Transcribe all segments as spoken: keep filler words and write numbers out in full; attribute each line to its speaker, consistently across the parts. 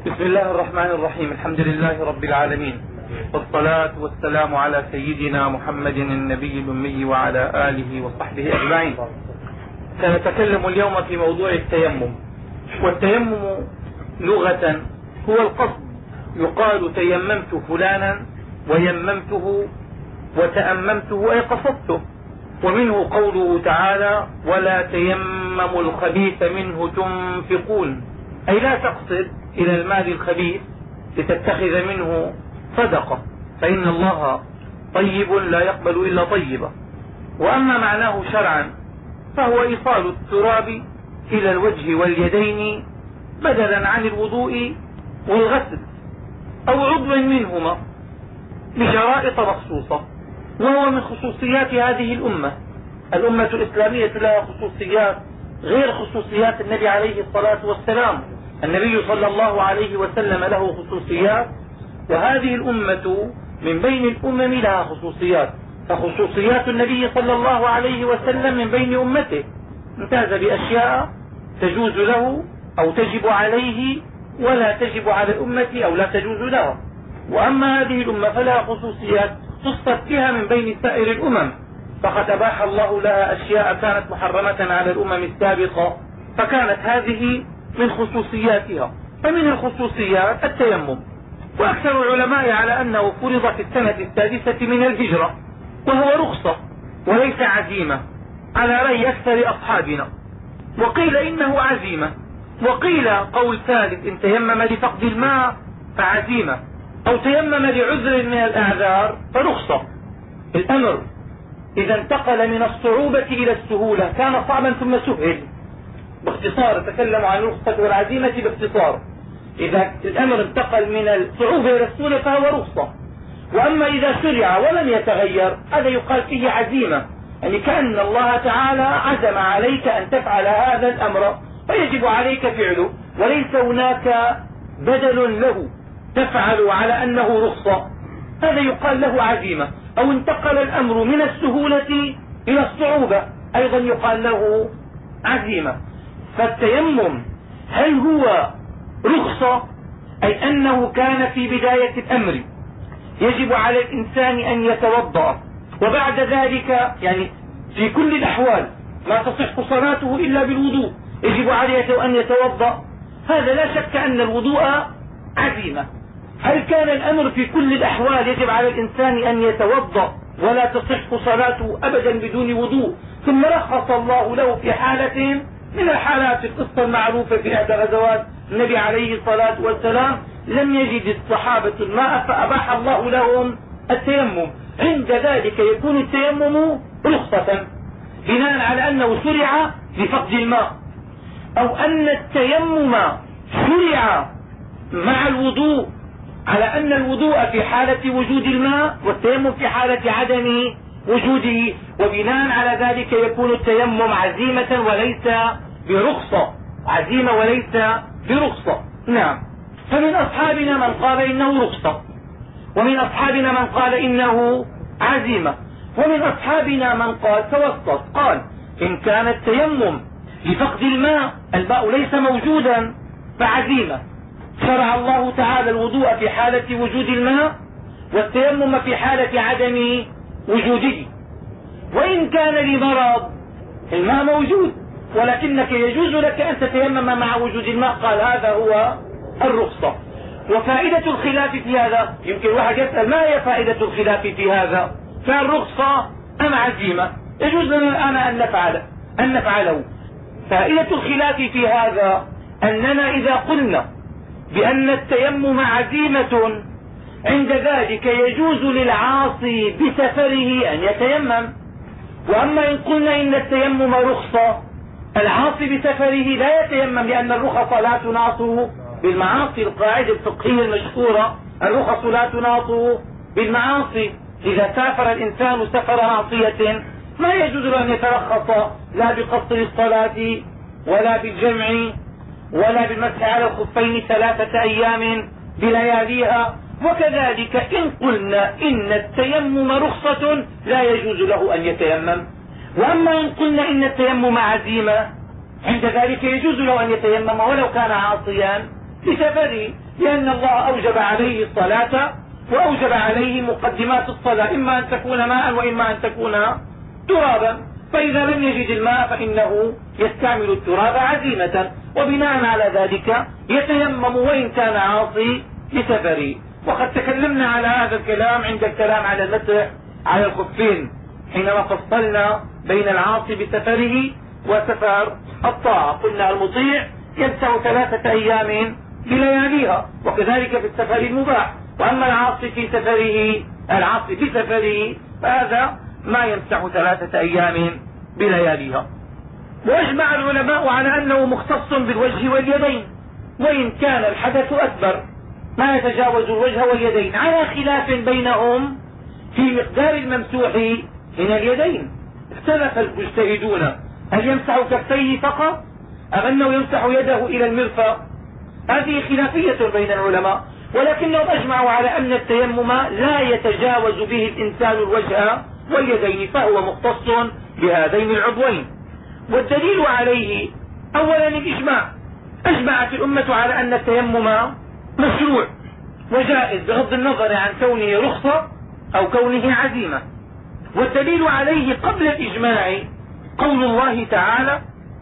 Speaker 1: بسم الله الرحمن الرحيم. الحمد لله رب العالمين، والصلاة والسلام على سيدنا محمد النبي الأمي وعلى آله وصحبه أجمعين. سنتكلم اليوم في موضوع التيمم. والتيمم لغة هو القصد، يقال تيممت فلانا ويممته وتأممته أي قصدته. ومنه قوله تعالى: ولا تيمموا الخبيث منه تنفقون، أي لا تقصد إلى المال الخبيث لتتخذ منه صدقة، فإن الله طيب لا يقبل إلا طيبا. وأما معناه شرعا فهو إيصال التراب إلى الوجه واليدين بدلا عن الوضوء والغسل أو عضو منهما بشرائط مخصوصة، وهو من خصوصيات هذه الأمة. الأمة الإسلامية لها خصوصيات غير خصوصيات النبي عليه الصلاة والسلام. النبي صلى الله عليه وسلم له خصوصيات، وهذه الأمة من بين الأمم لها خصوصيات، فخصوصيات النبي صلى الله عليه وسلم من بين أمته امتاز بأشياء تجوز له أو تجب عليه ولا تجب على الأمة أو لا تجوز لها. وأما هذه الأمة فلها خصوصيات خصت بها من بين سائر الأمم، فقد أباح الله لها أشياء كانت محرمة على الأمم السابقة، فكانت هذه من خصوصياتها. فمن الخصوصيات التيمم، وأكثر العلماء على أنه فرض في السنة السادسة من الهجرة، وهو رخصة وليس عزيمة على رأي أكثر أصحابنا. وقيل إنه عزيمة، وقيل قول ثالث: إن تيمم لفقد الماء فعزيمة، أو تيمم لعذر من الأعذار فرخصة. الأمر إذا انتقل من الصعوبة إلى السهولة كان صعبا ثم سهل. باختصار تكلم عن الرخصة والعزيمة باختصار. إذا الأمر انتقل من الصعوبة إلى السهولة فهو رخصة. وأما إذا شرع ولم يتغير هذا يقال فيه عزيمة، يعني كأن الله تعالى عزم عليك أن تفعل هذا الأمر فيجب عليك فعله، وليس هناك بدل له تفعل على أنه رخصة، هذا يقال له عزيمة. أو انتقل الأمر من السهولة إلى الصعوبة أيضا يقال له عزيمة. فالتيمم هل هو رخصة، أي أنه كان في بداية الأمر يجب على الإنسان أن يتوضأ، وبعد ذلك يعني في كل الأحوال لا تصح صلاته إلا بالوضوء يجب عليه أن يتوضأ، هذا لا شك أن الوضوء عزيمة. هل كان الأمر في كل الأحوال يجب على الإنسان أن يتوضأ ولا تصح صلاته أبدا بدون وضوء، ثم رخص الله له في حالة من الحالات؟ القصة المعروفة في إحدى غزوات النبي عليه الصلاة والسلام لم يجد الصحابة الماء فأباح الله لهم التيمم، عند ذلك يكون التيمم رخصة بناء على أنه شرع لفقد الماء، أو أن التيمم شرع مع الوضوء على أن الوضوء في حالة وجود الماء والتيمم في حالة عدم وجوده، وبناء على ذلك يكون التيمم عزيمة وليس برخصة، عزيمة وليس برخصة. نعم. فمن أصحابنا من قال إنه رخصة، ومن أصحابنا من قال إنه عزيمة، ومن أصحابنا من قال توسط، قال إن كان التيمم لفقد الماء، الماء ليس موجودا، فعزيمة. شرع الله تعالى الوضوء في حالة وجود الماء والتيمم في حالة عدم وجوده. وإن كان لمرض، الماء موجود ولكنك يجوز لك أن تتيمم مع وجود الماء، قال هذا هو الرخصة. وفائدة الخلاف في هذا، يمكن واحد يسأل ما هي فائدة الخلاف في هذا؟ فالرخصة أم عزيمة؟ يجوز لنا الآن أن نفعله أن نفعله فائدة الخلاف في هذا أننا إذا قلنا بأن التيمم عزيمة عند ذلك يجوز للعاصي بسفره أن يتيمم. وأما إن قلنا إن التيمم رخصة، العاصي بسفره لا يتيمم، لأن الرخص لا تناط بالمعاصي. القاعدة الفقهية المشهورة: الرخص لا تناط بالمعاصي. إذا سافر الإنسان سفر معصية ما يجوز له أن يترخص لا بقصر الصلاة ولا بالجمع ولا بالمسح على الخفين ثلاثة أيام بلياليها. وكذلك إن قلنا إن التيمم رخصة لا يجوز له أن يتيمم. وأما إن قلنا إن التيمم عزيمة عند ذلك يجوز له أن يتيمم ولو كان عاصيا بسفره، لأن الله أوجب عليه الصلاة وأوجب عليه مقدمات الصلاة، إما أن تكون ماء وإما أن تكون ترابا، فإذا لم يجد الماء فإنه يستعمل التراب عزيمة، وبناء على ذلك يتيمم وإن كان عاصي بسفره. وقد تكلمنا على هذا الكلام عند الكلام على المسح على الخفين حينما فصلنا بين العاصي بسفره وسفر الطاعة، قلنا المطيع يمسح ثلاثة أيام بلياليها، وكذلك في السفر المباح. وأما العاصي في سفره العاصي بسفره فهذا ما يمسح ثلاثة أيام بلياليها. واجمع العلماء على أنه مختص بالوجه واليدين، وإن كان الحدث أكبر ما يتجاوز الوجه واليدين، على خلاف بينهم في مقدار الممسوح من اليدين. اختلف المجتهدون هل يمسح كفيه فقط أم أنه يمسح يده إلى المرفق، هذه خلافية بين العلماء، ولكنهم أجمعوا على أن التيمم لا يتجاوز به الإنسان الوجه واليدين، فهو مختص بهذين العضوين. والدليل عليه أولا الإجماع، أجمعت الأمة على أن التيمم مشروع وجائز بغض النظر عن كونه رخصة أو كونه عزيمة. والدليل عليه قبل الإجماع قول الله تعالى: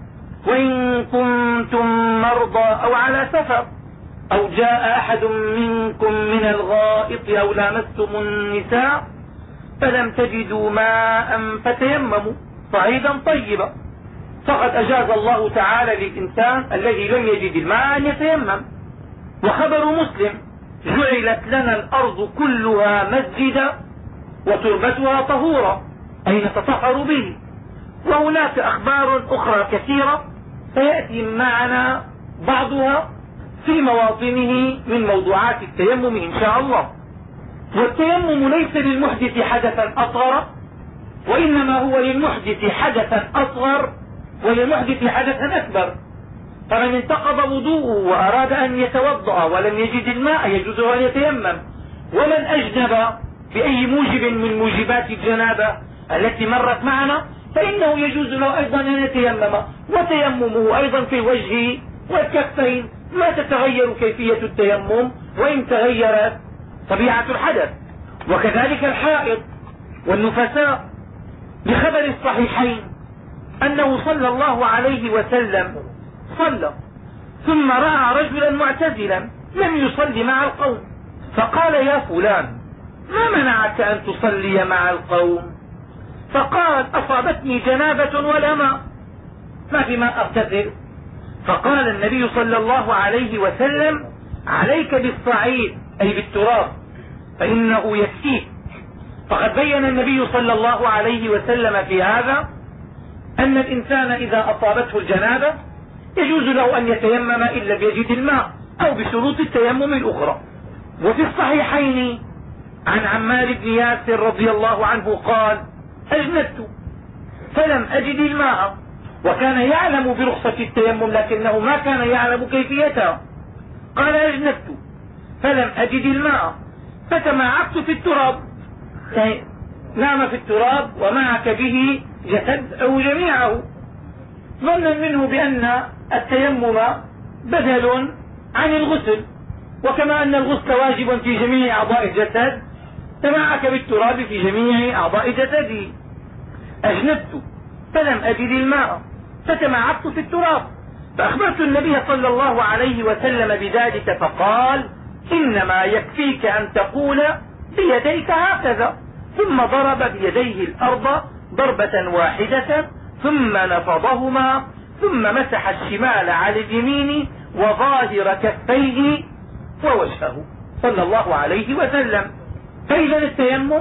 Speaker 1: وإن كنتم مرضى أو على سفر أو جاء أحد منكم من الغائط أو لامستم النساء فلم تجدوا ماء فتيمموا صعيدا طيبا. فقد أجاز الله تعالى للإنسان الذي لم يجد الماء أن يتيمم. وخبر مسلم: جعلت لنا الأرض كلها مسجدا وتربتها طهورا، أي نتطهر به. وهناك أخبار أخرى كثيرة سيأتي معنا بعضها في مواطنه من موضوعات التيمم إن شاء الله. والتيمم ليس للمحدث حدثا أصغر، وإنما هو للمحدث حدثا أصغر وللمحدث حدثا أكبر. فمن انتقض وضوءه وأراد أن يتوضأ ولم يجد الماء يجوز أن يتيمم. ومن أجنب بأي موجب من موجبات الجنابة التي مرت معنا فإنه يجوز له أيضا أن يتيمم، وتيممه أيضا في الوجه والكفين ما تتغير كيفية التيمم وإن تغيرت طبيعة الحدث. وكذلك الحائض والنفساء، بخبر الصحيحين أنه صلى الله عليه وسلم صلى ثم رأى رجلا معتزلا لم يصلي مع القوم، فقال: يا فلان ما منعك أن تصلي مع القوم؟ فقال: أصابتني جنابة ولا ماء، ما في ماء أغتسل. فقال النبي صلى الله عليه وسلم: عليك بالصعيد أي بالتراب فإنه يكفيك. فقد بين النبي صلى الله عليه وسلم في هذا أن الإنسان إذا أصابته الجنابة يجوز له أن يتيمم إن لم يجد الماء أو بشروط التيمم الأخرى. وفي الصحيحين عن عمار بن ياسر رضي الله عنه قال: أجنبت فلم أجد الماء، وكان يعلم برخصة التيمم لكنه ما كان يعلم كيفيتها. قال: أجنبت فلم أجد الماء فتمعكت في التراب، يعني نام في التراب ومعك به جسد أو جميعه، ظنا منه بأن التيمم بدل عن الغسل، وكما أن الغسل واجب في جميع أعضاء الجسد تمعك بالتراب في جميع أعضاء جسده. أجنبت فلم أجد الماء فتمعكت في التراب، فأخبرت النبي صلى الله عليه وسلم بذلك فقال: إنما يكفيك أن تقول بيديك هكذا، ثم ضرب بيديه الأرض ضربة واحدة ثم نفضهما ثم مسح الشمال على اليمين وظاهر كفيه ووجهه صلى الله عليه وسلم. فإذا التيمم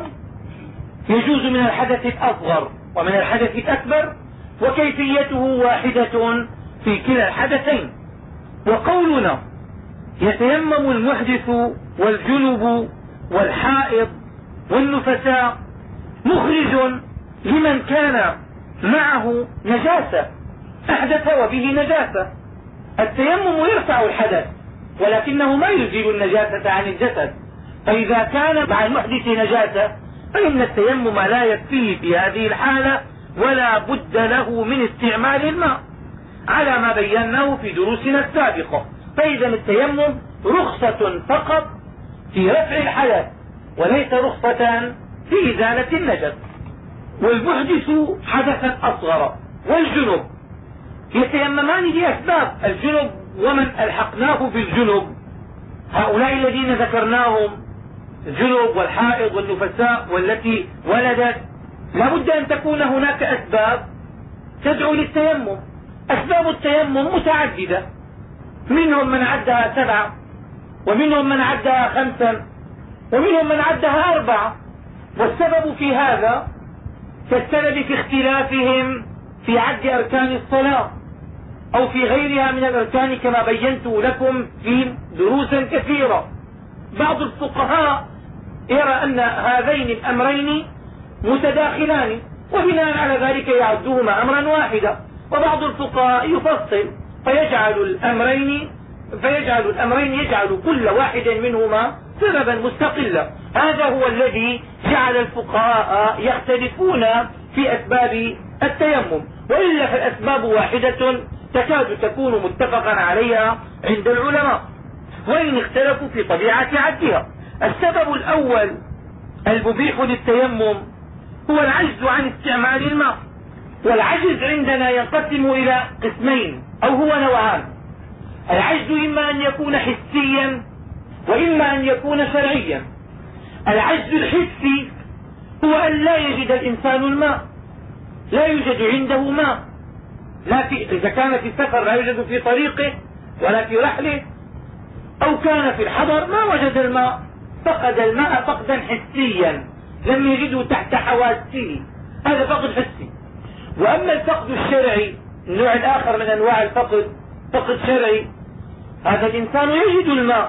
Speaker 1: يجوز من الحدث الأصغر ومن الحدث الأكبر، وكيفيته واحدة في كلا الحدثين. وقولنا يتيمم المحدث والجنب والحائض والنفساء مخرج لمن كان معه نجاسة أحدث وبه نجاسة. التيمم يرفع الحدث ولكنه ما يزيل النجاسة عن الجسد، فإذا كان مع المحدث نجاسة فإن التيمم لا يكفيه في هذه الحالة ولا بد له من استعمال الماء على ما بيناه في دروسنا السابقة. فإذا التيمم رخصة فقط في رفع الحدث وليس رخصة في إزالة النجس. والمحدث حدثا أصغر والجنب يتيممان لأسباب. الجنب ومن ألحقناه بالجنب هؤلاء الذين ذكرناهم، الجنب والحائض والنفساء والتي ولدت، لا بد أن تكون هناك أسباب تدعو للتيمم. أسباب التيمم متعددة، منهم من عدها سبعة، ومنهم من عدها خمسا، ومنهم من عدها أربعة. والسبب في هذا كالسبب في اختلافهم في عد أركان الصلاة أو في غيرها من الأركان كما بينت لكم في دروس كثيرة. بعض الفقهاء يرى أن هذين الأمرين متداخلان وبناء على ذلك يعدهما أمرا واحدا، وبعض الفقهاء يفصل فيجعل الأمرين فيجعل الأمرين يجعل كل واحد منهما سببا مستقلا. هذا هو الذي جعل الفقهاء يختلفون في أسباب التيمم، وإلا فالأسباب واحدة تكاد تكون متفقا عليها عند العلماء وإن اختلفوا في طبيعة عدها. السبب الأول المبيح للتيمم هو العجز عن استعمال الماء. والعجز عندنا ينقسم إلى قسمين أو هو نوعان. العجز إما أن يكون حسيا وإما أن يكون شرعيا. العجز الحسي هو أن لا يجد الإنسان الماء، لا يوجد عنده ماء، لا في إذا كان في السفر لا يوجد في طريقه ولا في رحله، أو كان في الحضر ما وجد الماء، فقد الماء فقدا حسيا لم يجده تحت حواسه، هذا فقد حسي. وأما الفقد الشرعي النوع الآخر من أنواع الفقد، فقد شرعي، هذا الإنسان يجد الماء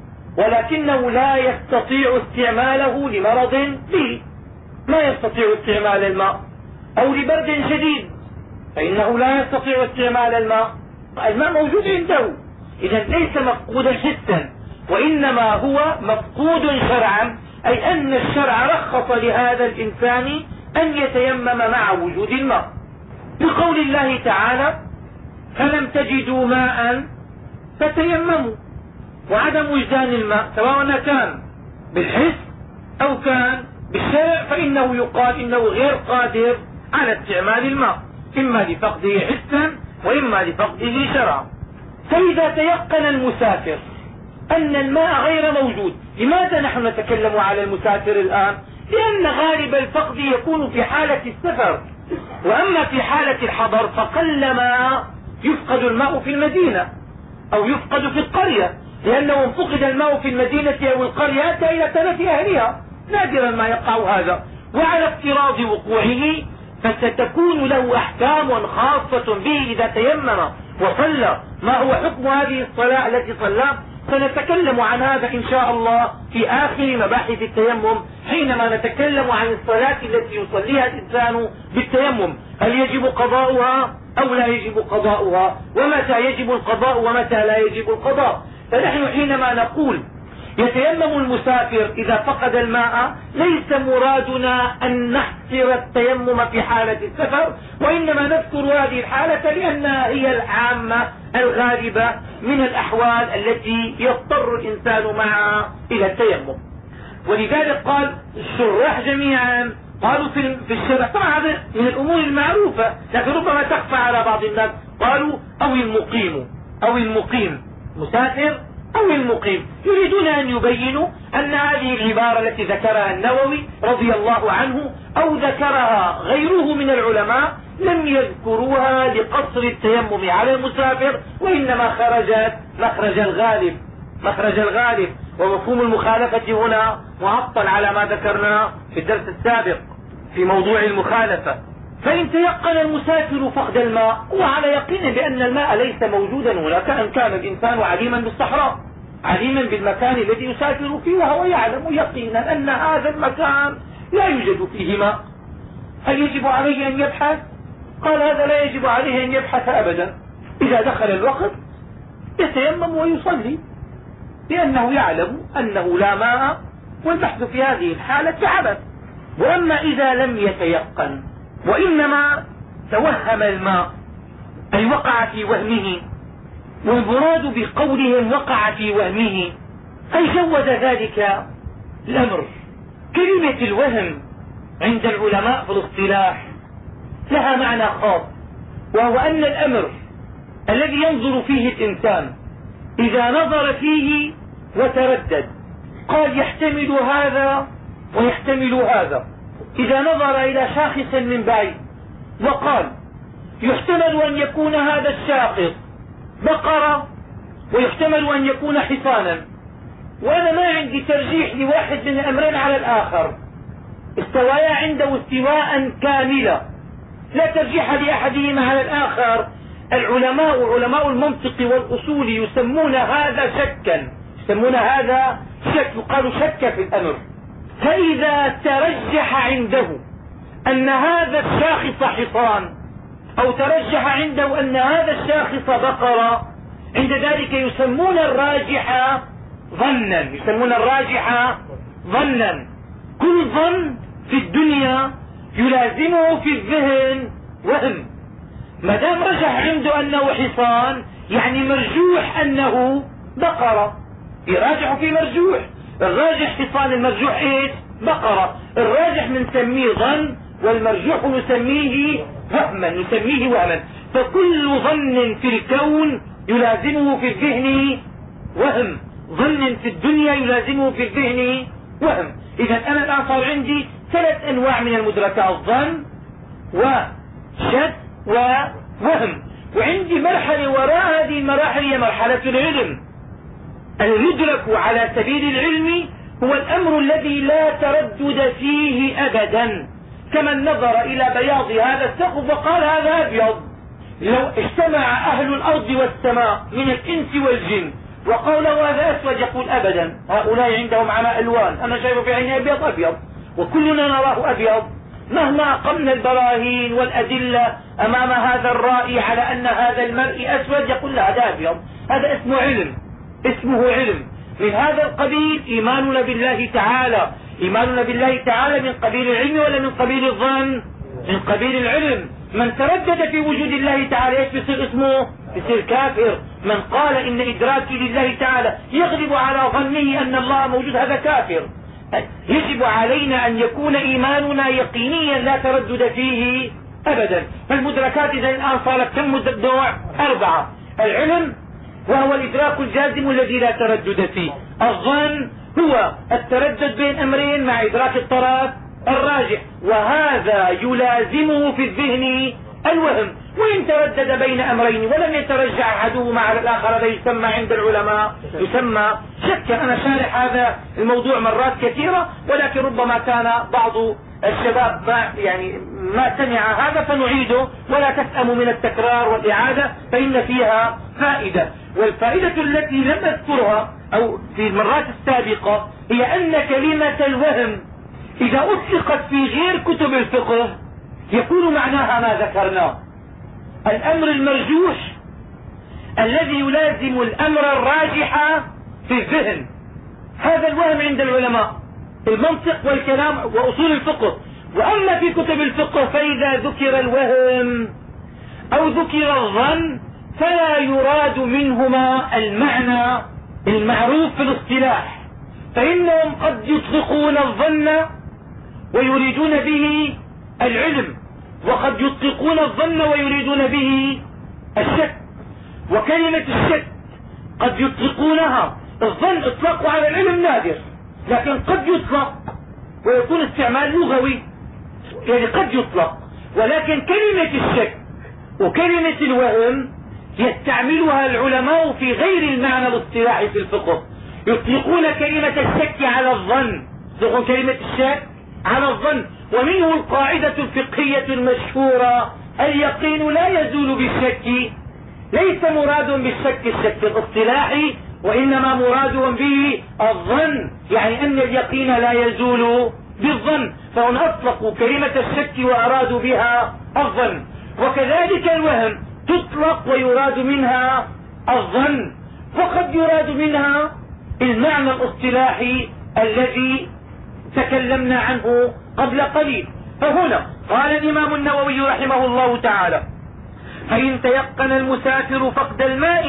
Speaker 1: ولكنه لا يستطيع استعماله لمرض به، ما يستطيع استعمال الماء، أو لبرد شديد فإنه لا يستطيع استعمال الماء. الماء موجود عنده، إذا ليس مفقودا حسا وإنما هو مفقود شرعا، أي أن الشرع رخص لهذا الإنسان أن يتيمم مع وجود الماء، بقول الله تعالى فلم تجدوا ماء فتيمموا. وعدم وجدان الماء سواء كان بالحس أو كان بالشرع فإنه يقال إنه غير قادر على استعمال الماء، إما لفقده حسا وإما لفقده شرعا. فإذا تيقن المسافر أن الماء غير موجود، لماذا نحن نتكلم على المسافر الآن؟ لأن غالب الفقد يكون في حالة السفر، وأما في حالة الحضر فقلما يفقد الماء في المدينة أو يفقد في القرية، لأنه ان فقد الماء في المدينة أو القرية أتى إلى تلف أهلها، نادرا ما يقع هذا. وعلى افتراض وقوعه فستكون له أحكام خاصة به إذا تيمم وصلى. ما هو حكم هذه الصلاة التي صلاها؟ سنتكلم عن هذا إن شاء الله في آخر مباحث التيمم حينما نتكلم عن الصلاة التي يصليها الإنسان بالتيمم، هل يجب قضاؤها أو لا يجب قضاؤها، ومتى يجب القضاء ومتى لا يجب القضاء. فنحن حينما نقول يتيمم المسافر إذا فقد الماء ليس مرادنا أن نحصر التيمم في حالة السفر، وإنما نذكر هذه الحالة لأنها هي العامة الغالبة من الأحوال التي يضطر الإنسان معها إلى التيمم. ولذلك قال الشراح جميعا قالوا في الشرع، طبعا هذا من الأمور المعروفة لكن ربما تخفى على بعض الناس، قالوا أو المقيم أو المقيم مسافر أو المقيم، يريدون أن يبينوا أن هذه العبارة التي ذكرها النووي رضي الله عنه أو ذكرها غيره من العلماء لم يذكروها لقصر التيمم على المسافر، وإنما خرجت مخرج الغالب مخرج الغالب ومفهوم المخالفة هنا معطل على ما ذكرنا في الدرس السابق في موضوع المخالفة. فإن تيقن المسافر فقد الماء وعلى يقين بأن الماء ليس موجودا هناك، أن كان الإنسان عليما بالصحراء عليما بالمكان الذي يسافر فيه وهو يعلم يقينا أن هذا المكان لا يوجد فيه ماء، هل يجب عليه أن يبحث؟ قال هذا لا يجب عليه أن يبحث أبدا، إذا دخل الوقت يتيمم ويصلي لأنه يعلم أنه لا ماء، والبحث في هذه الحالة عبث. وأما إذا لم يتيقن وإنما توهم الماء، أي وقع في وهمه
Speaker 2: والمراد بقولهم وقع في وهمه أي جوز ذلك الأمر. كلمة الوهم عند العلماء في الاصطلاح لها معنى خاص، وهو أن الأمر الذي ينظر فيه الإنسان إذا نظر فيه وتردد قال يحتمل هذا ويحتمل هذا. إذا نظر إلى شاخص من بعيد وقال يحتمل أن يكون هذا الشاخص بقرة ويحتمل أن يكون حصانا، وأنا ما عندي ترجيح لواحد من الأمرين على الآخر، استوايا عنده استواء كاملا لا ترجيح لأحدهما على الآخر، العلماء علماء المنطق والأصول يسمون هذا شكا، يسمون هذا شك، يقال شك في الأمر. فإذا ترجح عنده أن هذا الشاخص حصان أو ترجح عنده أن هذا الشاخص بقرة، عند ذلك يسمون الراجح ظنا، يسمون الراجح ظنا. كل ظن في الدنيا يلازمه في الذهن وهم، ما دام رجح عنده أنه حصان يعني مرجوح أنه بقرة، يراجح في مرجوح، الراجح حصان المرجوح ايش؟ بقرة. الراجح نسميه ظن والمرجوح نسميه وهما، نسميه وهما. فكل ظن في الكون يلازمه في الذهن وهم، ظن في الدنيا يلازمه في الذهن وهم. إذا أنا الآن صار عندي ثلاث أنواع من المدركات، ظن وشك ووهم، وعندي مرحلة وراء هذه المراحل هي مرحلة العلم. المدرك على سبيل العلم هو الأمر الذي لا تردد فيه أبدا، كمن نظر إلى بياض هذا السقف وقال هذا أبيض. لو اجتمع أهل الأرض والسماء من الإنس والجن وقالوا هذا أسود يقول أبدا هؤلاء عندهم على ألوان، أنا شايف في عيني أبيض أبيض وكلنا نراه أبيض. مهما أقمنا البراهين والأدلة أمام هذا الرائي على أن هذا المرء أسود يقول لا هذا أبيض، هذا اسمه علم، اسمه علم. من هذا القبيل إيماننا بالله تعالى، إيماننا بالله تعالى من قبيل العلم ولا من قبيل الظن؟ من قبيل العلم. من تردد في وجود الله تعالى ايش بيصير اسمه؟ بيصير كافر. من قال إن إدراكي لله تعالى يغلب على ظنه أن الله موجود هذا كافر. يجب علينا أن يكون إيماننا يقينيا لا تردد فيه أبدا. فالمدركات إذا الآن صارت كم نوع؟ أربعة. العلم وهو الإدراك الجازم الذي لا تردد فيه. الظن هو التردد بين أمرين مع إدراك الطرف الراجح، وهذا يلازمه في الذهن الوهم. وإن تردد بين أمرين ولم يترجع أحدهما على الآخر هذا يسمى عند العلماء يسمى شكا. أنا شارح هذا الموضوع مرات كثيرة، ولكن ربما كان بعض الشباب ما يعني ما سمع هذا فنعيده، ولا تسأموا من التكرار والإعادة فإن فيها فائدة. والفائدة التي لم أذكرها أو في المرات السابقة هي أن كلمة الوهم إذا أطلقت في غير كتب الفقه يكون معناها ما ذكرناه، الأمر المرجوح الذي يلازم الأمر الراجح في الذهن. هذا الوهم عند العلماء المنطق والكلام وأصول الفقه. وأما في كتب الفقه فإذا ذكر الوهم أو ذكر الظن فلا يراد منهما المعنى المعروف في الاصطلاح، فإنهم قد يطلقون الظن ويريدون به العلم، وقد يطلقون الظن ويريدون به الشك. وكلمة الشك قد يطلقونها، الظن اطلاقه على العلم نادر، لكن قد يطلق ويكون استعمال لغوي، يعني قد يطلق. ولكن كلمة الشك وكلمة الوهم يستعملها العلماء في غير المعنى الاصطلاحي في الفقه. يطلقون كلمة الشك على الظن، يطلقون كلمة الشك على الظن. ومنه القاعدة الفقهية المشهورة اليقين لا يزول بالشك. ليس مراد بالشك الشك الاصطلاحي، وإنما مراد به الظن، يعني أن اليقين لا يزول بالظن. فهم أطلقوا كلمة الشك وأرادوا بها الظن. وكذلك الوهم تطلق ويراد منها الظن، وقد يراد منها المعنى الاصطلاحي الذي تكلمنا عنه قبل قليل. فهنا قال الإمام النووي رحمه الله تعالى: فإن تيقن المسافر فقد الماء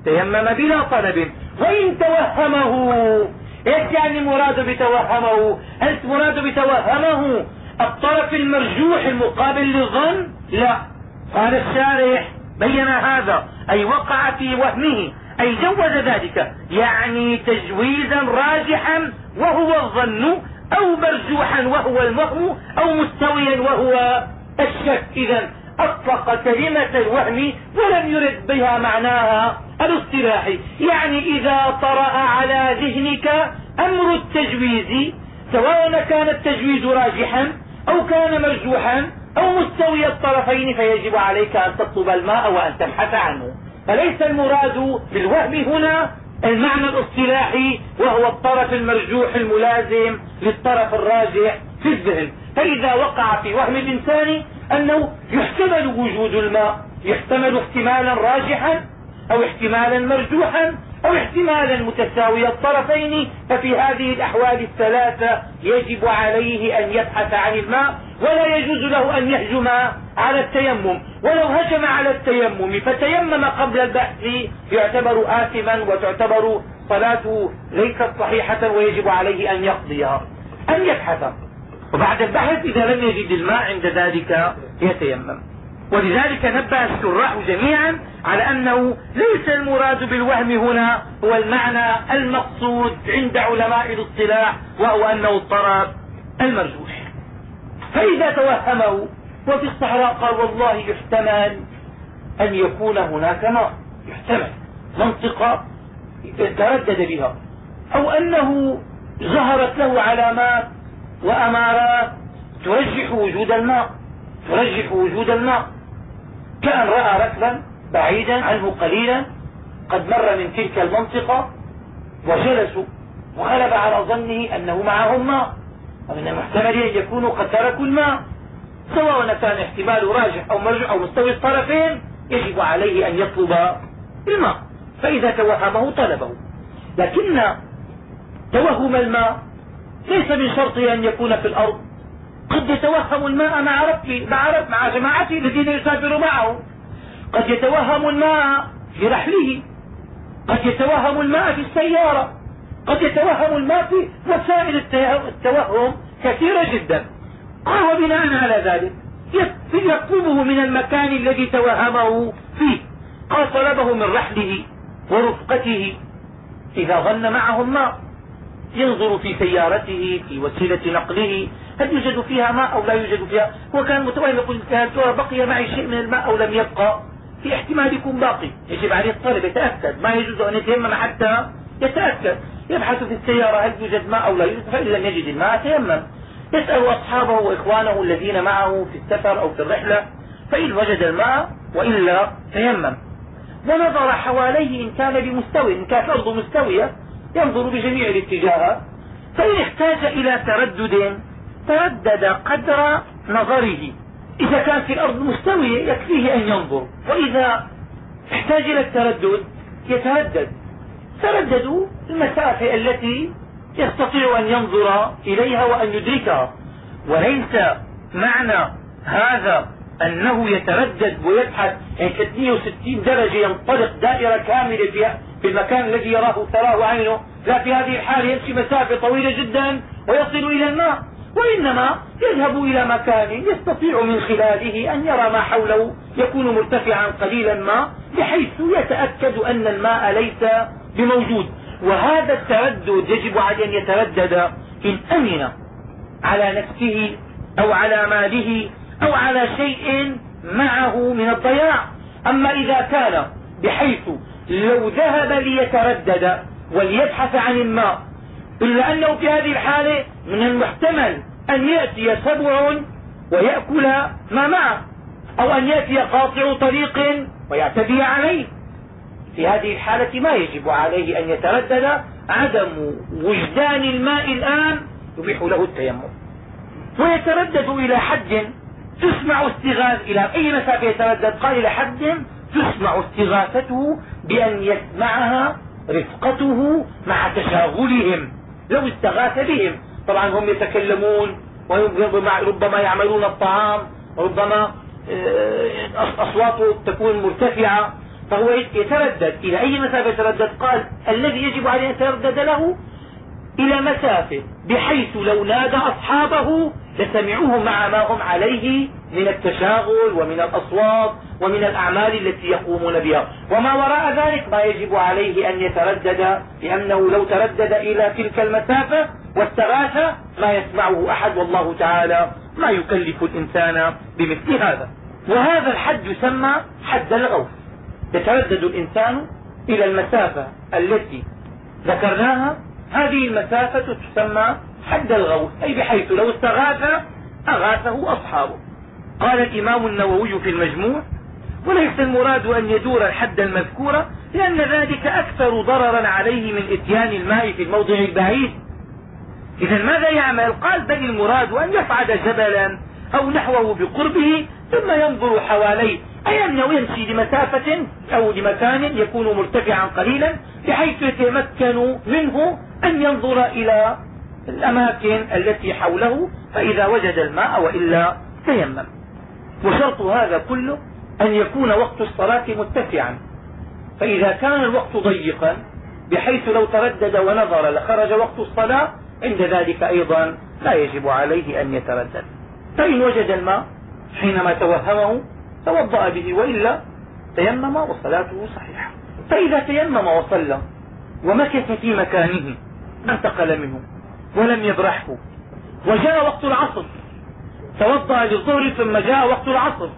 Speaker 2: تيمم بلا طلب. وإن توهمه، ايش يعني مراد بتوهمه؟ هل مراد بتوهمه الطرف المرجوح المقابل للظن؟ لا، قال الشارح بين هذا، أي وقع في وهمه، أي جوز ذلك، يعني تجويزا راجحا وهو الظن، أو مرجوحا وهو الوهم، أو مستويا وهو الشك. إذا أطلق كلمة الوهم ولم يرد بها معناها الاصطلاحي، يعني إذا طرأ على ذهنك أمر التجويز، سواء كان التجويز راجحا أو كان مرجوحا أو مستوي الطرفين، فيجب عليك أن تطلب الماء وأن تبحث عنه. فليس المراد بالوهم هنا المعنى الاصطلاحي وهو الطرف المرجوح الملازم للطرف الراجح في الذهن. فإذا وقع في وهم الإنسان أنه يحتمل وجود الماء، يحتمل احتمالا راجحا أو احتمالا مرجوحا أو احتمالا متساوي الطرفين، ففي هذه الأحوال الثلاثة يجب عليه أن يبحث عن الماء، ولا يجوز له أن يهجم على التيمم. ولو هجم على التيمم فتيمم قبل البحث يعتبر آثما وتعتبر صلاته ليست صحيحة، ويجب عليه أن يقضيها، أن يبحث، وبعد البحث إذا لم يجد الماء عند ذلك يتيمم. ولذلك نبه الشراح جميعا على أنه ليس المراد بالوهم هنا هو المعنى المقصود عند علماء الاصطلاح، وهو أنه الطرف المرجوح. فإذا توهمه وفي الصحراء قال والله يحتمل أن يكون هناك ماء، يحتمل منطقة تردد بها، أو أنه ظهرت له علامات وأمارات ترجح وجود الماء، ترجح وجود الماء، كأن رأى ركبا بعيدا عنه قليلا قد مر من تلك المنطقة وجلسوا، وغلب على ظنه أنه معهم ماء، ومن المحتمل أن يكونوا قد تركوا الماء، سواء كان احتمال راجح أو مرجح أو مستوي الطرفين، يجب عليه أن يطلب الماء. فإذا توهمه طلبه. لكن توهم الماء ليس من شرطه أن يكون في الأرض، قد يتوهم الماء مع ربه مع, رب مع جماعته الذين يسافر معه، قد يتوهم الماء في رحله، قد يتوهم الماء في السيارة، قد يتوهم الماء في وسائل التوهم كثيرة جدا. قال وبناء على ذلك يطلبه من المكان الذي توهمه فيه. قال طلبه من رحله ورفقته إذا ظن معه الماء، ينظر في سيارته في وسيلة نقله هل يوجد فيها ماء أو لا يوجد فيها. هو كان متوهم يقول هل بقي معي شيء من الماء أو لم يبقى، في احتمال يكون باقي، يجب عليه الطلب يتأكد، ما يجوز أن يتيمم حتى يتأكد. يبحث في السيارة هل يوجد ماء أو لا يوجد، فإن لم يجد الماء تيمم. يسأل أصحابه وإخوانه الذين معه في السفر أو في الرحلة، فإن وجد الماء وإلا تيمم. ونظر حواليه إن كان بمستوى، إن كانت الأرض مستوية ينظر بجميع الاتجاهات، فإن احتاج إلى تردد تردد قدر نظره. إذا كان في الأرض مستوية يكفيه أن ينظر، وإذا احتاج إلى التردد يتردد. ترددوا المسافة التي يستطيع أن ينظر إليها وأن يدركها. وليس معنى هذا أنه يتردد ويبحث يعني ثلاثمئة وستين درجة ينطلق دائرة كاملة في المكان الذي يراه تراه عينه، لا، في هذه الحالة يمشي مسافة طويلة جدا ويصل إلى الماء، وإنما يذهب إلى مكان يستطيع من خلاله أن يرى ما حوله، يكون مرتفعا قليلا ما، بحيث يتأكد أن الماء ليس بموجود. وهذا التردد يجب عليه أن يتردد إن أمن على نفسه أو على ماله أو على شيء معه من الضياع. أما إذا كان بحيث لو ذهب ليتردد وليبحث عن الماء، إلا أنه في هذه الحالة من المحتمل أن يأتي سبع ويأكل ما معه، أو أن يأتي قاطع طريق ويعتدي عليه، في هذه الحالة ما يجب عليه أن يتردد. عدم وجدان الماء الآن يبيح له التيمم، ويتردد إلى حد تسمع استغاث. إلى أي مسافة يتردد؟ قال إلى حد تسمع استغاثته بأن يسمعها رفقته مع تشاغلهم. لو استغاث بهم، طبعا هم يتكلمون وربما يعملون الطعام، ربما أصواته تكون مرتفعة، فهو يتردد إلى أي مسافة يتردد؟ قال الذي يجب عليه أن يتردد له إلى مسافة بحيث لو نادى أصحابه لسمعوه مع ما هم عليه من التشاغل ومن الأصوات ومن الأعمال التي يقومون بها. وما وراء ذلك ما يجب عليه أن يتردد، لأنه لو تردد إلى تلك المسافة واستغاث ما يسمعه أحد، والله تعالى ما يكلف الإنسان بمثل هذا. وهذا الحد يسمى حد الغوث. يتردد الإنسان إلى المسافة التي ذكرناها، هذه المسافة تسمى حد الغوث، أي بحيث لو استغاث أغاثه أصحابه. قال الإمام النووي في المجموع: وليس المراد أن يدور الحد المذكور، لأن ذلك أكثر ضررا عليه من إتيان الماء في الموضع البعيد. إذا ماذا يعمل؟ قال: بل المراد أن يصعد جبلا أو نحوه بقربه ثم ينظر حواليه، أي أنه يمشي لمسافة أو لمكان يكون مرتفعا قليلا بحيث يتمكن منه أن ينظر إلى الأماكن التي حوله، فإذا وجد الماء وإلا تيمم. وشرط هذا كله أن يكون وقت الصلاة متسعا، فإذا كان الوقت ضيقا بحيث لو تردد ونظر لخرج وقت الصلاة، عند ذلك أيضا لا يجب عليه أن يتردد. فإن وجد الماء حينما توهمه توضأ به، وإلا تيمم وصلاته صحيحة. فإذا تيمم وصلى ومكث في مكانه انتقل منه ولم يبرحه، وجاء وقت العصر توضأ للظهر ثم جاء وقت العصر،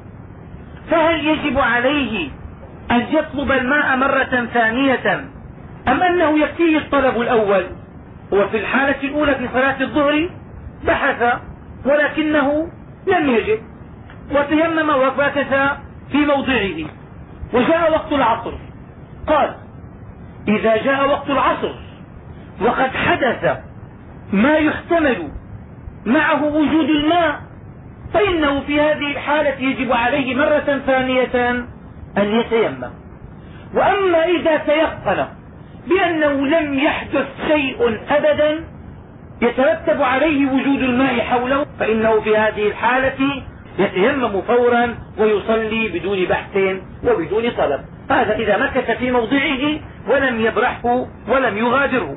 Speaker 2: فهل يجب عليه أن يطلب الماء مرة ثانية أم أنه يكفيه الطلب الأول؟ هو في الحالة الأولى في صلاة الظهر بحث ولكنه لم يجد، وتيمم ومكث في موضعه، وجاء وقت العصر. قال: إذا جاء وقت العصر وقد حدث ما يحتمل معه وجود الماء، فإنه في هذه الحالة يجب عليه مرة ثانية أن يتيمم. وأما إذا تيقن بأنه لم يحدث شيء أبدا يترتب عليه وجود الماء حوله، فإنه في هذه الحالة يتيمم فورا ويصلي بدون بحث وبدون طلب. هذا إذا مكث في موضعه ولم يبرحه ولم يغادره.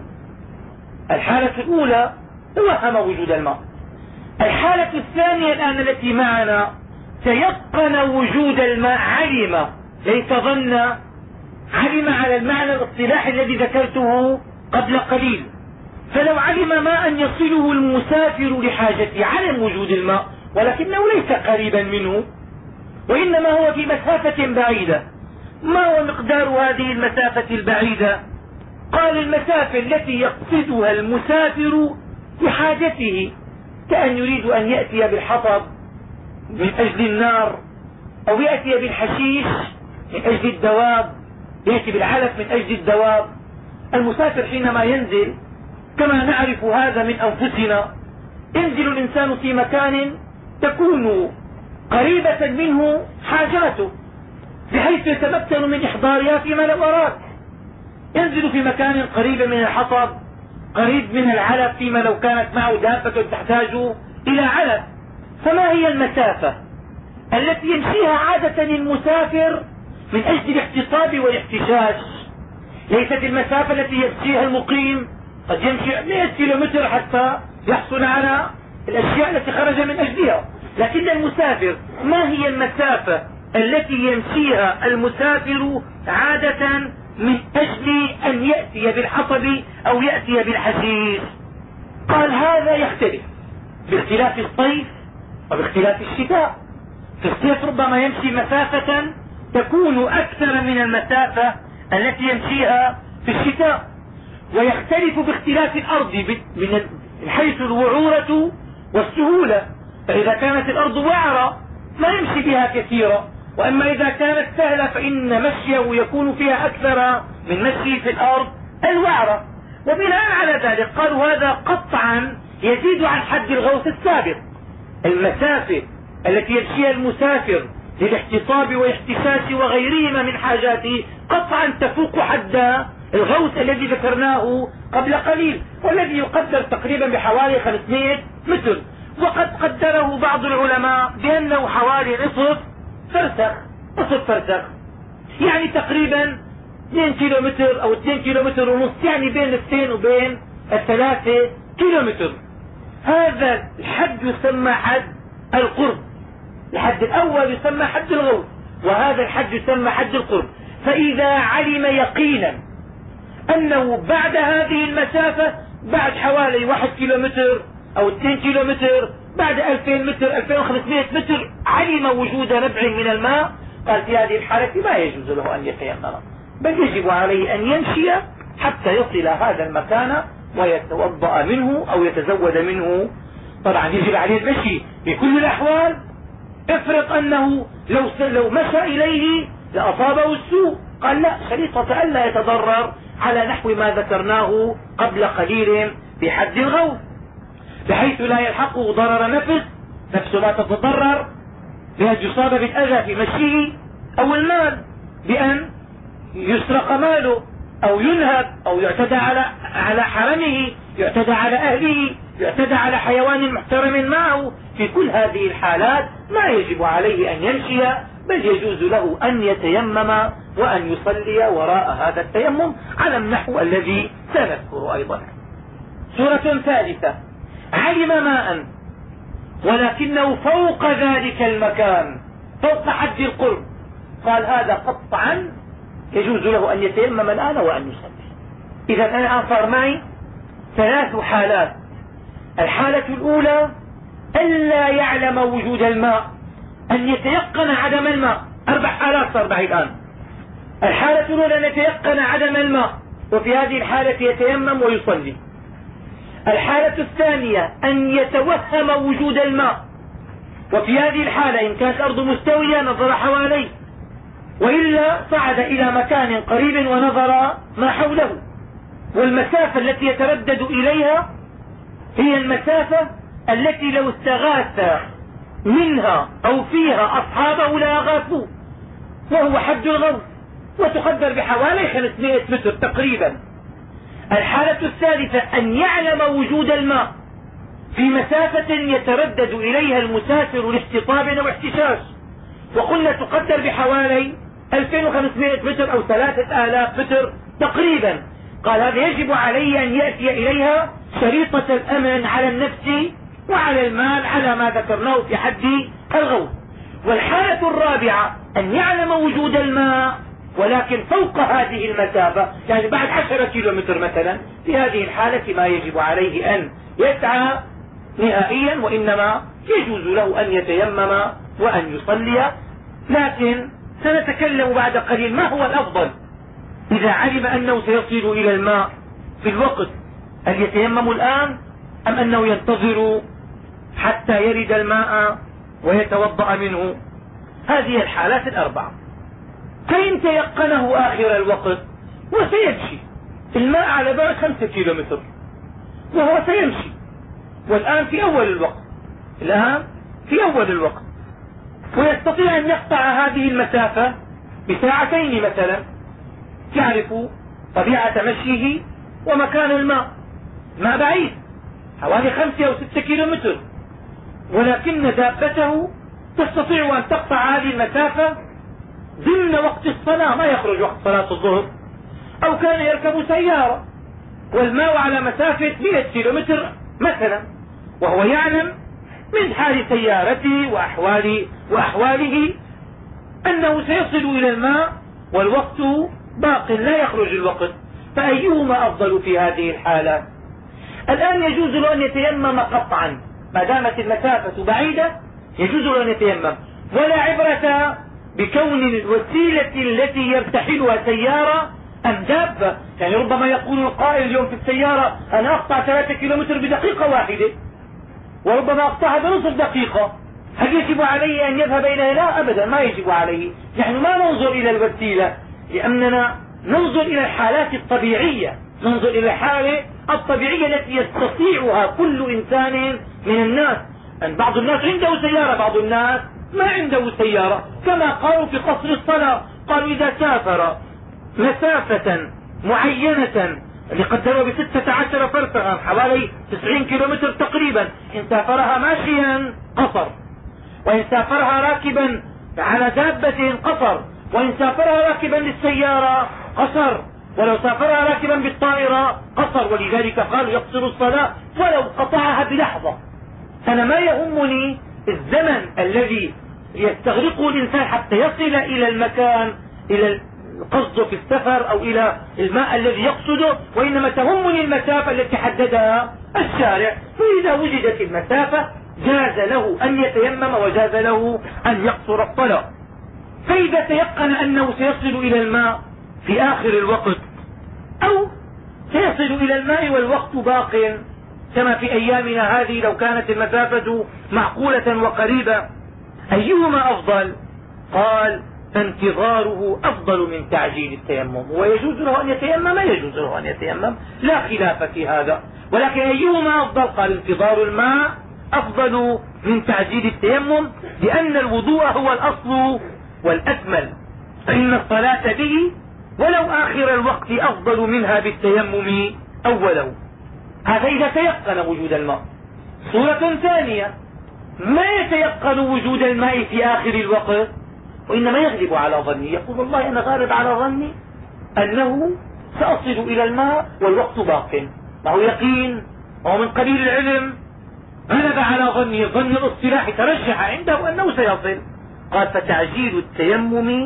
Speaker 2: الحالة الأولى توهم وجود الماء. الحالة الثانية الآن التي معنا تيقن وجود الماء، علم، ليس ظن، علم على المعنى الاصطلاحي الذي ذكرته قبل قليل. فلو علم ماء يصله المسافر لحاجته، علم وجود الماء ولكنه ليس قريبا منه وإنما هو في مسافة بعيدة. ما هو مقدار هذه المسافة البعيدة؟ قال: المسافة التي يقصدها المسافر لحاجته، كأن يريد أن يأتي بالحطب من أجل النار، أو يأتي بالحشيش من أجل الدواب، يأتي بالعلف من أجل الدواب. المسافر حينما ينزل كما نعرف هذا من أنفسنا، ينزل الإنسان في مكان تكون قريبة منه حاجاته بحيث يتمكن من إحضارها فيما لو أراد. ينزل في مكان قريب من الحطب، قريب من العلف فيما لو كانت معه دابة تحتاج إلى علف. فما هي المسافة التي يمشيها عادة المسافر من أجل الاحتطاب والاحتشاش؟ ليست المسافة التي يمشيها المقيم، قد يمشي مئة كيلومتر حتى يحصل على الأشياء التي خرج من أجلها. لكن المسافر ما هي المسافة التي يمشيها المسافر عادة من أجل أن يأتي بالحطب أو يأتي بالحشيش؟ قال: هذا يختلف باختلاف الصيف وباختلاف الشتاء. في الصيف ربما يمشي مسافة تكون أكثر من المسافة التي يمشيها في الشتاء، ويختلف باختلاف الأرض من حيث الوعورة والسهولة. فإذا كانت الأرض وعرة ما يمشي بها كثيرا، وأما إذا كانت سهلة فإن مشيه يكون فيها أكثر من مشي في الأرض الوعرة. وبناء على ذلك قالوا هذا قطعا يزيد عن حد الغوث السابق. المسافة التي يمشيها المسافر للاحتطاب والاحتشاش وغيرهما من حاجاته قطعا تفوق حد الغوث الذي ذكرناه قبل قليل، والذي يقدر تقريبا بحوالي خمسمائة متر، وقد قدره بعض العلماء بأنه حوالي نصف فرسخ نصف فرسخ يعني تقريبا اثنين كيلو متر او اثنين كيلو متر ونص، يعني بين الاثنين وبين الثلاثة كيلو متر. هذا الحد يسمى حد القرب. الحد الاول يسمى حد الغوث، وهذا الحد يسمى حد القرب. فاذا علم يقينا انه بعد هذه المسافة، بعد حوالي واحد كيلو متر او اثنين كيلو متر، بعد الفين متر الفين وخمسمائة متر، علم وجود نبع من الماء، قال في هذه الحالة ما يجوز له ان يتيمم، بل يجب عليه ان يمشي حتى يصل هذا المكان ويتوضأ منه او يتزود منه. طبعا يجب عليه المشي بكل الاحوال. افرض انه لو لو مشى اليه لاصابه السوء، قال لا، شريطة الا يتضرر على نحو ما ذكرناه قبل قليل بحد الغوث، بحيث لا يلحقه ضرر نفس، نفسه لا تتضرر بأن يصاب بالأذى في مشيه، أو المال بأن يسرق ماله أو ينهب أو يعتدى على على حرمه، يعتدى على أهله، يعتدى على حيوان محترم معه. في كل هذه الحالات ما يجب عليه أن يمشي، بل يجوز له أن يتيمم وأن يصلي وراء هذا التيمم على النحو الذي سنذكر أيضا. سورة ثالثة: علم ماء ولكنه فوق ذلك المكان، فوق حد القرب، قال هذا قطعا يجوز له أن يتيمم الآن وأن يصلي. إذا أنا صار معي ثلاث حالات. الحالة الأولى ألا يعلم وجود الماء، أن يتيقن عدم الماء. أربع حالات صار معي الآن. الحالة الأولى أن يتيقن عدم الماء، وفي هذه الحالة يتيمم ويصلي. الحالة الثانية أن يتوهم وجود الماء، وفي هذه الحالة إن كانت الأرض مستوية نظر حواليه، وإلا صعد إلى مكان قريب ونظر ما حوله. والمسافة التي يتردد إليها هي المسافة التي لو استغاث منها أو فيها أصحابه لاغاثوه، وهو حد الغوث، وتقدر بحوالي خمسمائة متر تقريبا. الحالة الثالثة أن يعلم وجود الماء في مسافة يتردد إليها المسافر لاحتطاب أو احتشاش، وقلنا تقدر بحوالي الفين وخمسمائة متر أو ثلاثة آلاف متر تقريبا. قال هذا يجب عليه أن يأتي إليها شريطة الأمن على النفس وعلى المال على ما ذكرناه في حد الغوث. والحالة الرابعة أن يعلم وجود الماء ولكن فوق هذه المسافة، يعني بعد عشرة كيلو متر مثلا. في هذه الحالة ما يجب عليه أن يسعى نهائيا، وإنما يجوز له أن يتيمم وأن يصلي. لكن سنتكلم بعد قليل ما هو الأفضل إذا علم أنه سيصل إلى الماء في الوقت، هل يتيمم الآن أم أنه ينتظر حتى يرد الماء ويتوضأ منه؟ هذه الحالات الأربعة. فإن تيقنه آخر الوقت وسيمشي، الماء على بعد خمسة كيلو متر وهو سيمشي، والآن في أول الوقت، الآن في أول الوقت، ويستطيع أن يقطع هذه المسافة بساعتين مثلا، يعرف طبيعة مشيه ومكان الماء. ما بعيد، حوالي خمسة أو ستة كيلو متر، ولكن دابته تستطيع أن تقطع هذه المسافة ضمن وقت الصلاة، ما يخرج وقت صلاة الظهر. أو كان يركب سيارة والماء على مسافة مئة كيلو متر مثلا، وهو يعلم من حال سيارته وأحوال وأحواله أنه سيصل إلى الماء والوقت باق لا يخرج الوقت، فأيهما أفضل في هذه الحالة؟ الآن يجوز له أن يتيمم قطعا ما دامت المسافة بعيدة، يجوز له أن يتيمم، ولا عبرة بكون الوسيلة التي يرتحلها سيارة أم دابة. يعني ربما يقول القائل اليوم في السيارة أنا أقطع ثلاثة كيلو متر بدقيقة واحدة، وربما أقطعها بنصف دقيقة، هل يجب عليه أن يذهب إليها؟ لا أبدا، ما يجب عليه. نحن ما ننظر إلى الوسيلة، لأننا ننظر إلى الحالات الطبيعية، ننظر إلى الحالة الطبيعية التي يستطيعها كل إنسان من الناس. أن بعض الناس عنده سيارة، بعض الناس ما عنده سيارة، كما قالوا في قصر الصلاة، قالوا إذا سافر مسافة معينة اللي قدروا بستة عشر فرسخا حوالي تسعين كيلو متر تقريبا، إن سافرها ماشيا قصر، وإن سافرها راكبا على دابة قصر، وإن سافرها راكبا للسيارة قصر، ولو سافرها راكبا بالطائرة قصر. ولذلك قالوا يقصر الصلاة ولو قطعها بلحظة. أنا ما يهمني الزمن الذي يستغرقه الإنسان حتى يصل إلى المكان، إلى القصد في السفر أو إلى الماء الذي يقصده، وإنما تهمني المسافة التي حددها الشارع. فإذا وجدت المسافة جاز له أن يتيمم وجاز له أن يقصر الصلاة. فإذا تيقن أنه سيصل إلى الماء في آخر الوقت أو سيصل إلى الماء والوقت باق كما في أيامنا هذه لو كانت المسافة معقولة وقريبة، أيهما أفضل؟ قال فانتظاره أفضل من تعجيل التيمم. ويجوز له أن يتيمم يجوز له أن يتيمم لا خلاف في هذا، ولكن أيهما أفضل؟ قال انتظار الماء أفضل من تعجيل التيمم، لأن الوضوء هو الأصل والأكمل، فإن الصلاة به ولو آخر الوقت أفضل منها بالتيمم أوله. هذا إذا تيقن وجود الماء. صورة ثانية ما يتيقن وجود الماء في آخر الوقت وإنما يغلب على ظني، يقول والله أنا غالب على ظني أنه سأصل إلى الماء والوقت باق، ما هو يقين وهو من قليل العلم، غلب على ظني، ظن الاصطلاح ترجح عنده أنه سيصل. قال فتعجيل التيمم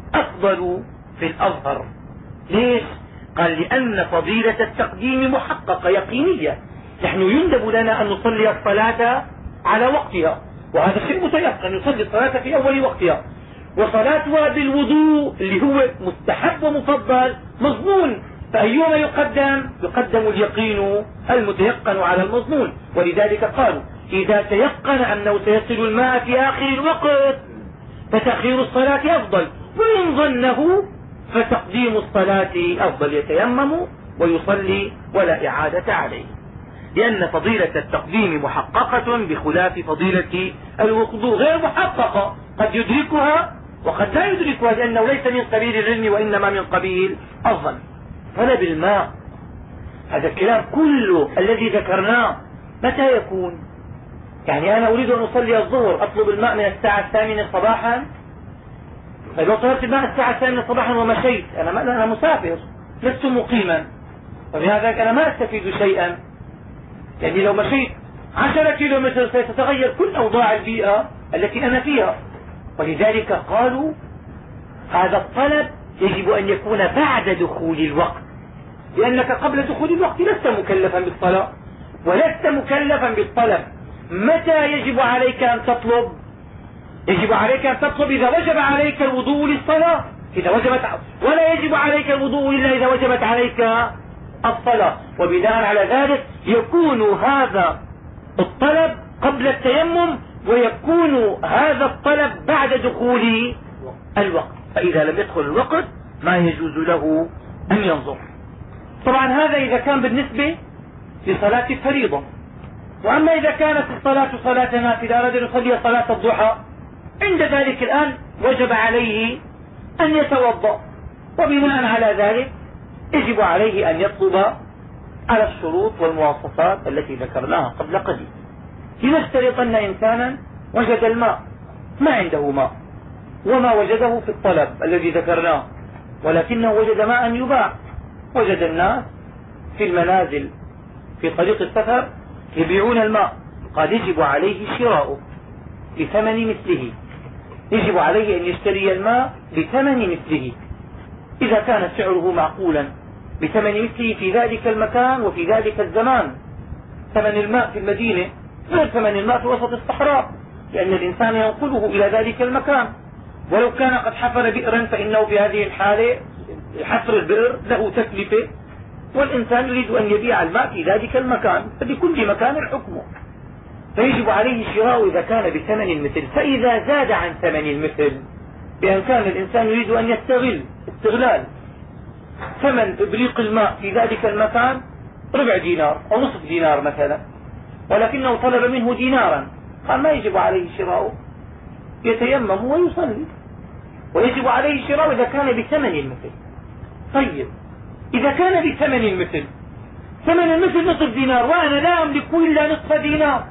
Speaker 2: أفضل في الأظهر. ليش؟ قال لأن فضيلة التقديم محققة يقينية، نحن يندب لنا أن نصلي الصلاة على وقتها، وهذا شيء متيقن، يصلي الصلاة في أول وقتها، وصلاتها بالوضوء اللي هو مستحب ومفضل مظنون، فأيهما يقدم؟ يقدم اليقين المتيقن على المظنون. ولذلك قالوا إذا تيقن أنه سيصل الماء في آخر الوقت فتأخير الصلاة أفضل، وإن ظنه فتقديم الصلاة أفضل، يتيمم ويصلي ولا إعادة عليه، لأن فضيلة التقديم محققة بخلاف فضيلة الوضوء غير محققة، قد يدركها وقد لا يدركها، لأنه ليس من قبيل العلم وإنما من قبيل الظن. طلب الماء هذا الكلام كله الذي ذكرناه متى يكون؟ يعني أنا أريد أن أصلي الظهر أطلب الماء من الساعة الثامنة صباحا، لو طلبت الماء الساعة الثامنة صباحا ومشيت أنا, ما أنا مسافر لست مقيما، وبهذا أنا ما أستفيد شيئا. يعني لو مشيت عشرة كيلو متر ستتغير كل أوضاع البيئة التي أنا فيها. ولذلك قالوا هذا الطلب يجب أن يكون بعد دخول الوقت، لأنك قبل دخول الوقت لست مكلفا بالصلاة ولست مكلفا بالطلب. متى يجب عليك أن تطلب؟ يجب عليك أن تطلب إذا وجب عليك الوضوء للصلاة، إذا وجبت، ولا يجب عليك الوضوء إلا إذا وجبت عليك الصلاة. وبناء على ذلك يكون هذا الطلب قبل التيمم، ويكون هذا الطلب بعد دخول الوقت، فإذا لم يدخل الوقت ما يجوز له أن ينظر. طبعا هذا إذا كان بالنسبة لصلاة الفريضة. وأما إذا كانت الصلاة صلاة نافلة، أراد أن يصلي صلاة الضحى، عند ذلك الآن وجب عليه أن يتوضأ، وبناء على ذلك يجب عليه أن يطلب على الشروط والمواصفات التي ذكرناها قبل قليل. لنفترض إنسانا وجد الماء، ما عنده ماء وما وجده في الطلب الذي ذكرناه، ولكنه وجد ماء يباع، وجد الناس في المنازل في طريق السفر يبيعون الماء، قال يجب عليه شراؤه بثمن مثله، يجب عليه أن يشتري الماء بثمن مثله إذا كان سعره معقولا بثمن مثله في ذلك المكان وفي ذلك الزمان. ثمن الماء في المدينة غير ثمن الماء في وسط الصحراء، لأن الإنسان ينقله إلى ذلك المكان، ولو كان قد حفر بئرا فإنه في هذه الحالة حفر البئر له تكلفة، والإنسان يريد أن يبيع الماء في ذلك المكان، فبكل مكان حكمه، فيجب عليه شراءه إذا كان بثمن المثل. فإذا زاد عن ثمن المثل بأن كان الإنسان يريد أن يستغل استغلال ثمن إبريق الماء في ذلك المكان ربع دينار أو نصف دينار مثلا، ولكنه طلب منه دينارا، قال ما يجب عليه شراؤه، يتيمم ويصلي، ويجب عليه شراؤه إذا كان بثمن المثل. طيب إذا كان بثمن المثل، ثمن المثل نصف دينار وأنا لا أملك إلا نصف دينار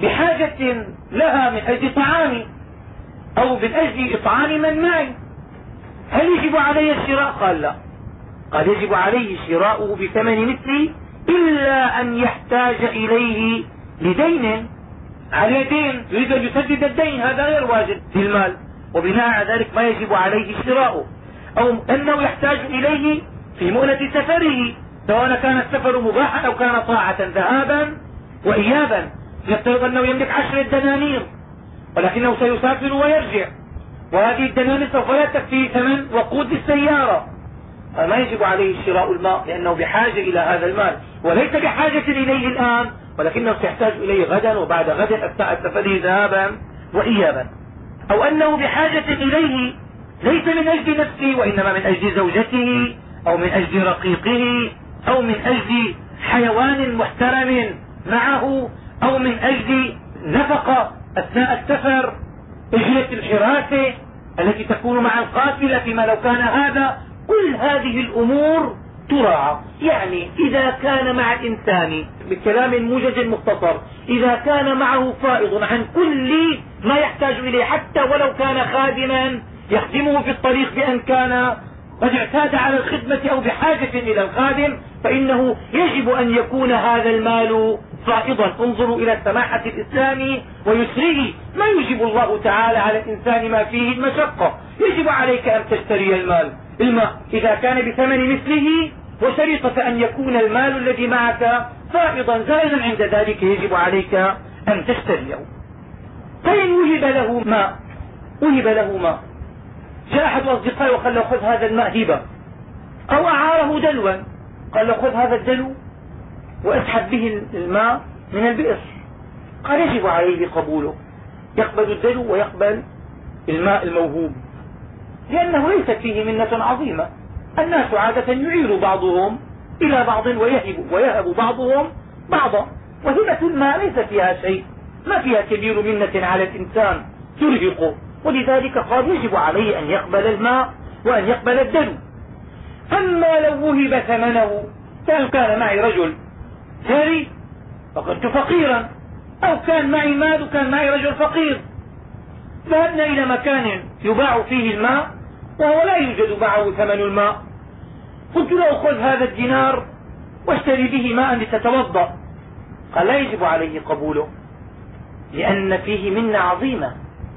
Speaker 2: بحاجة لها من أجل طعامي أو من أجل إطعام من معي، هل يجب علي الشراء؟ قال لا. قال يجب عليه شراؤه بثمن مثله إلا أن يحتاج إليه لدين، على دين يريد أن يسدد الدين، هذا غير واجب في المال، وبناء على ذلك ما يجب عليه شراؤه. أو أنه يحتاج إليه في مؤنة سفره، سواء كان السفر مباحا أو كان طاعة ذهابا وإيابا. يفترض أنه يملك عشرة دنانير ولكنه سيسافر ويرجع، وهذه الدنانير سوف لا تكفي ثمن وقود السيارة، فما يجب عليه شراء الماء لأنه بحاجة إلى هذا المال، وليس بحاجة إليه الآن، ولكنه سيحتاج إليه غدا وبعد غد أثناء سفره ذهابا وإيابا. أو أنه بحاجة إليه ليس من أجل نفسه وإنما من أجل زوجته أو من أجل رقيقه أو من أجل حيوان محترم معه أو من أجل نفقة أثناء السفر، أجرة الحراسة التي تكون مع القافلة فيما لو كان هذا. كل هذه الأمور تراعى. يعني إذا كان مع الإنسان بكلام موجز مختصر، إذا كان معه فائض عن كل ما يحتاج إليه حتى ولو كان خادما يخدمه في الطريق بأن كان قد اعتاد على الخدمة أو بحاجة إلى الخادم، فإنه يجب أن يكون هذا المال فائضا. انظروا إلى سماحة الإسلام ويسره، ما يجب الله تعالى على الإنسان ما فيه المشقة. يجب عليك أن تشتري المال الماء إذا كان بثمن مثله، وشريطة أن يكون المال الذي معك فائضا زائدا، عند ذلك يجب عليك أن تشتريه. فإن وهب له ماء وهب له ماء جاء أحد الأصدقاء وقال له خذ هذا الماء هبة، أو أعاره دلوا قال له خذ هذا الدلو واسحب به الماء من البئر، قال يجب عليه قبوله، يقبل الدلو ويقبل الماء الموهوب، لأنه ليست فيه منة عظيمة. الناس عادة يعير بعضهم إلى بعض ويهب, ويهب بعضهم بعضا، وهبة الماء ليس فيها شيء، ما فيها كبير منة على الإنسان ترهقه، ولذلك قال يجب عليه أن يقبل الماء وأن يقبل الدلو. أما لو وهب ثمنه، كان كان معي رجل ثري فكنت فقيرا، أو كان معي مال وكان معي رجل فقير، ذهبنا إلى مكان يباع فيه الماء وهو لا يوجد معه ثمن الماء، قلت له خذ هذا الدينار واشتري به ماء لتتوضا، قال لا يجب عليه قبوله لأن فيه منة عظيمة.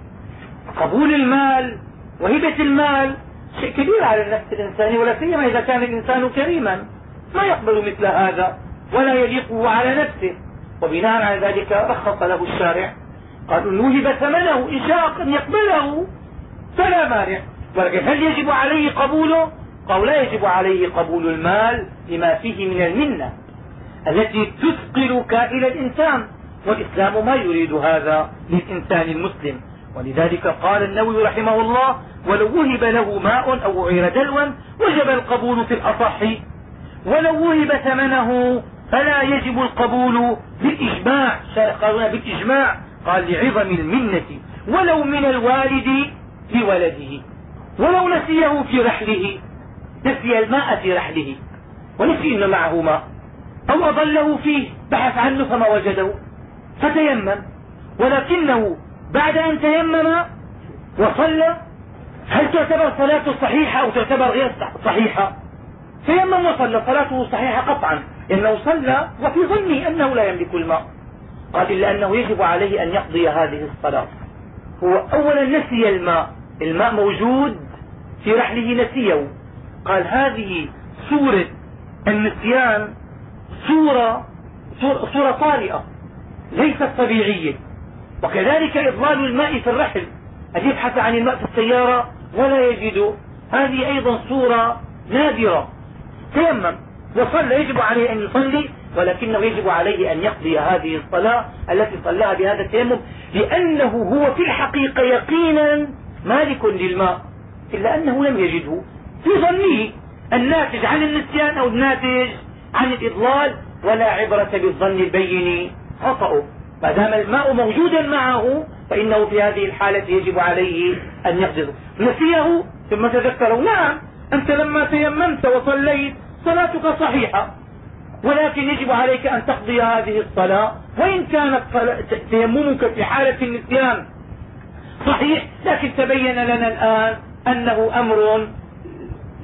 Speaker 2: قبول المال وهبة المال شيء كبير على النفس الإنساني، ولا سيما إذا كان الإنسان كريما ما يقبل مثل هذا ولا يليقه على نفسه، وبناء على ذلك رخص له الشارع، قالوا إن وهب ثمنه إن شاء أن يقبله فلا مانع، ولكن هل يجب عليه قبوله؟ قالوا لا يجب عليه قبول المال لما فيه من المنة التي تثقل كائن الإنسان، والإسلام ما يريد هذا للإنسان المسلم. ولذلك قال النووي رحمه الله ولو وهب له ماء أو أعير دلوا وجب القبول في الأصح، ولو وهب ثمنه فلا يجب القبول بالإجماع. قالوا بالإجماع، قال لعظم المنة، ولو من الوالد لولده، ولو نسيه في رحله، نسي الماء في رحله ونسي أن معه ماء، أو أضله فيه بحث عنه فما وجده فتيمم، ولكنه بعد أن تيمم وصلى، هل تعتبر صلاته صحيحة أو تعتبر غير صحيحة؟ تيمم وصلى، صلاته صحيحة قطعا، إنه صلى وفي ظنه أنه لا يملك الماء. قال إلا أنه يجب عليه أن يقضي هذه الصلاة. هو أولا نسي الماء، الماء موجود في رحله نسيه، قال هذه صورة النسيان صورة, صورة طارئة ليست طبيعية. وكذلك إضلال الماء في الرحل، أن يبحث عن الماء في السيارة ولا يجده، هذه أيضا صورة نادرة. تيمم وصلى، يجب عليه أن يصلي، ولكنه يجب عليه أن يقضي هذه الصلاة التي صلاها بهذا التيمم، لأنه هو في الحقيقة يقينا مالك للماء، إلا أنه لم يجده في ظنه، الناتج عن النسيان أو الناتج عن الإضلال، ولا عبرة بالظن البين خطأه. ما دام الماء موجودا معه فإنه في هذه الحالة يجب عليه أن يقضيه. نسيه ثم تذكره، نعم أنت لما تيممت وصليت صلاتك صحيحة، ولكن يجب عليك أن تقضي هذه الصلاة، وإن كانت تيممك في حالة النسيان صحيح، لكن تبين لنا الآن أنه أمر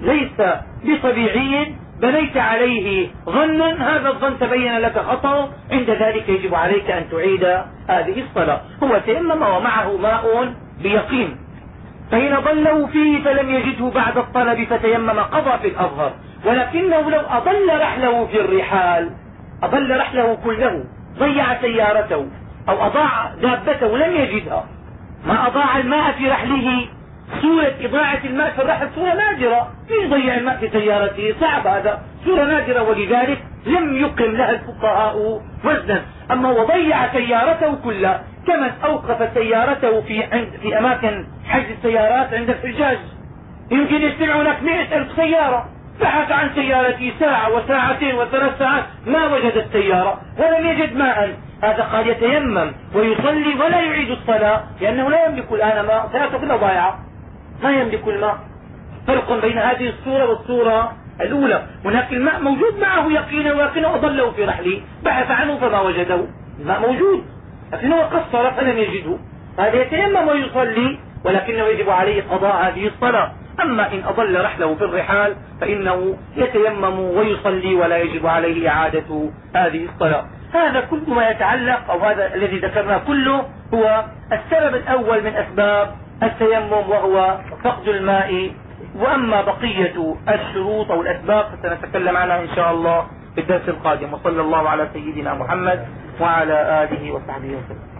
Speaker 2: ليس بطبيعي بنيت عليه ظنا، هذا الظن تبين لك خطأ، عند ذلك يجب عليك أن تعيد هذه الصلاة. هو تيمم ومعه ماء بيقين، فإن ضله فيه فلم يجده بعد الطلب فتيمم قضى في الأظهر، ولكنه لو أضل رحله في الرحال، أضل رحله كله، ضيع سيارته أو أضاع دابته لم يجدها، ما أضاع الماء في رحله، سورة إضاعة الماء في الرحل سورة نادرة، من يضيع الماء في سيارته؟ صعب، هذا سورة نادرة، ولذلك لم يقم لها الفقهاء وزنا. أما هو ضيع سيارته كلها، كمن أوقف سيارته في عند في أماكن حجز السيارات عند الحجاج، يمكن يجتمع هناك مئة ألف سيارة، بحث عن سيارتي ساعة وساعتين وثلاث ساعات ما وجد السيارة ولم يجد ماء، هذا قال يتيمم ويصلي ولا يعيد الصلاة، لأنه لا يملك الآن ماء، سيارته كلها ضائعة ما يملك الماء. فرق بين هذه الصورة والصورة الأولى، هناك الماء موجود معه يقينا، ولكنه أضله في رحله، بحث عنه فما وجده، الماء موجود لكنه قصر فلم يجده، هذا يتيمم ويصلي، ولكنه يجب عليه قضاء هذه الصلاة. أما إن أضل رحله في الرحال فإنه يتيمم ويصلي ولا يجب عليه إعادة هذه الصلاة. هذا كل ما يتعلق، أو هذا الذي ذكرناه كله هو السبب الأول من أسباب التيمم، وهو فقد الماء. وأما بقية الشروط أو الأسباب فسنتكلم عنها إن شاء الله في الدرس القادم. وصلى الله على سيدنا محمد وعلى آله وصحبه وسلم.